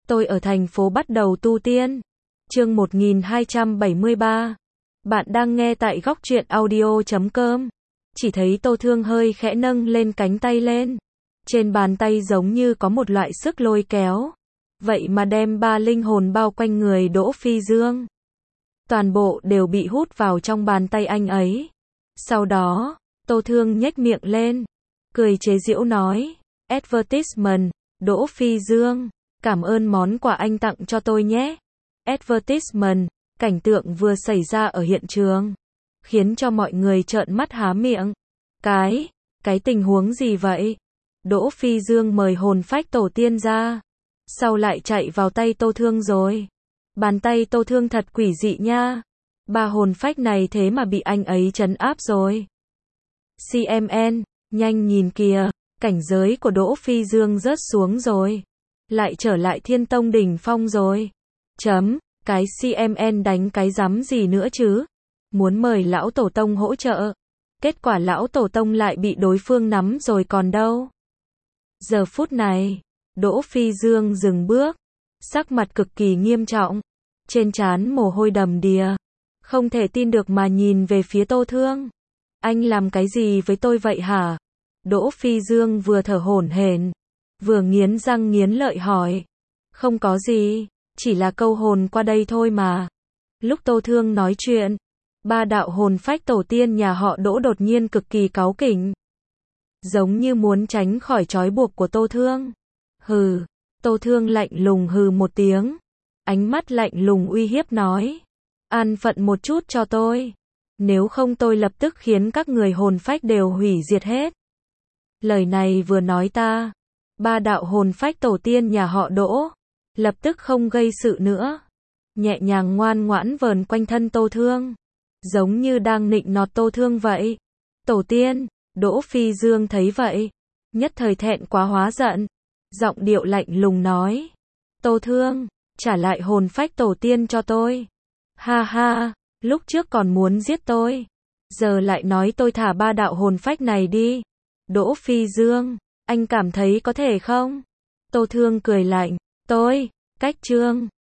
Tôi ở thành phố bắt đầu tu tiên. Chương 1273. Bạn đang nghe tại góc truyện audio.com. Chỉ thấy Tô Thương hơi khẽ nâng lên cánh tay lên. Trên bàn tay giống như có một loại sức lôi kéo. Vậy mà đem ba linh hồn bao quanh người Đỗ Phi Dương. Toàn bộ đều bị hút vào trong bàn tay anh ấy. Sau đó, Tô Thương nhếch miệng lên. Cười chế giễu nói. Advertisement, Đỗ Phi Dương. Cảm ơn món quà anh tặng cho tôi nhé. Advertisement, cảnh tượng vừa xảy ra ở hiện trường. Khiến cho mọi người trợn mắt há miệng. Cái tình huống gì vậy? Đỗ Phi Dương mời hồn phách tổ tiên ra. Sau lại chạy vào tay Tô Thương rồi. Bàn tay Tô Thương thật quỷ dị nha. Ba hồn phách này thế mà bị anh ấy trấn áp rồi. CMN, nhanh nhìn kìa, cảnh giới của Đỗ Phi Dương rớt xuống rồi. Lại trở lại Thiên Tông đỉnh phong rồi. Cái CMN đánh cái rắm gì nữa chứ? Muốn mời lão tổ tông hỗ trợ. Kết quả lão tổ tông lại bị đối phương nắm rồi còn đâu. Giờ phút này, Đỗ Phi Dương dừng bước. Sắc mặt cực kỳ nghiêm trọng. Trên trán mồ hôi đầm đìa. Không thể tin được mà nhìn về phía Tô Thương. Anh làm cái gì với tôi vậy hả? Đỗ Phi Dương vừa thở hổn hển, vừa nghiến răng nghiến lợi hỏi. Không có gì, chỉ là câu hồn qua đây thôi mà. Lúc Tô Thương nói chuyện, ba đạo hồn phách tổ tiên nhà họ Đỗ đột nhiên cực kỳ cáu kỉnh. Giống như muốn tránh khỏi trói buộc của Tô Thương. Hừ, Tô Thương lạnh lùng hừ một tiếng. Ánh mắt lạnh lùng uy hiếp nói. An phận một chút cho tôi. Nếu không tôi lập tức khiến các người hồn phách đều hủy diệt hết. Lời này vừa nói ta. Ba đạo hồn phách tổ tiên nhà họ Đỗ. Lập tức không gây sự nữa. Nhẹ nhàng ngoan ngoãn vờn quanh thân Tô Thương. Giống như đang nịnh nọt Tô Thương vậy. Tổ tiên, Đỗ Phi Dương thấy vậy. Nhất thời thẹn quá hóa giận. Giọng điệu lạnh lùng nói. Tô Thương, trả lại hồn phách tổ tiên cho tôi. Ha ha, lúc trước còn muốn giết tôi. Giờ lại nói tôi thả ba đạo hồn phách này đi. Đỗ Phi Dương, anh cảm thấy có thể không? Tô Thương cười lạnh. Cách chương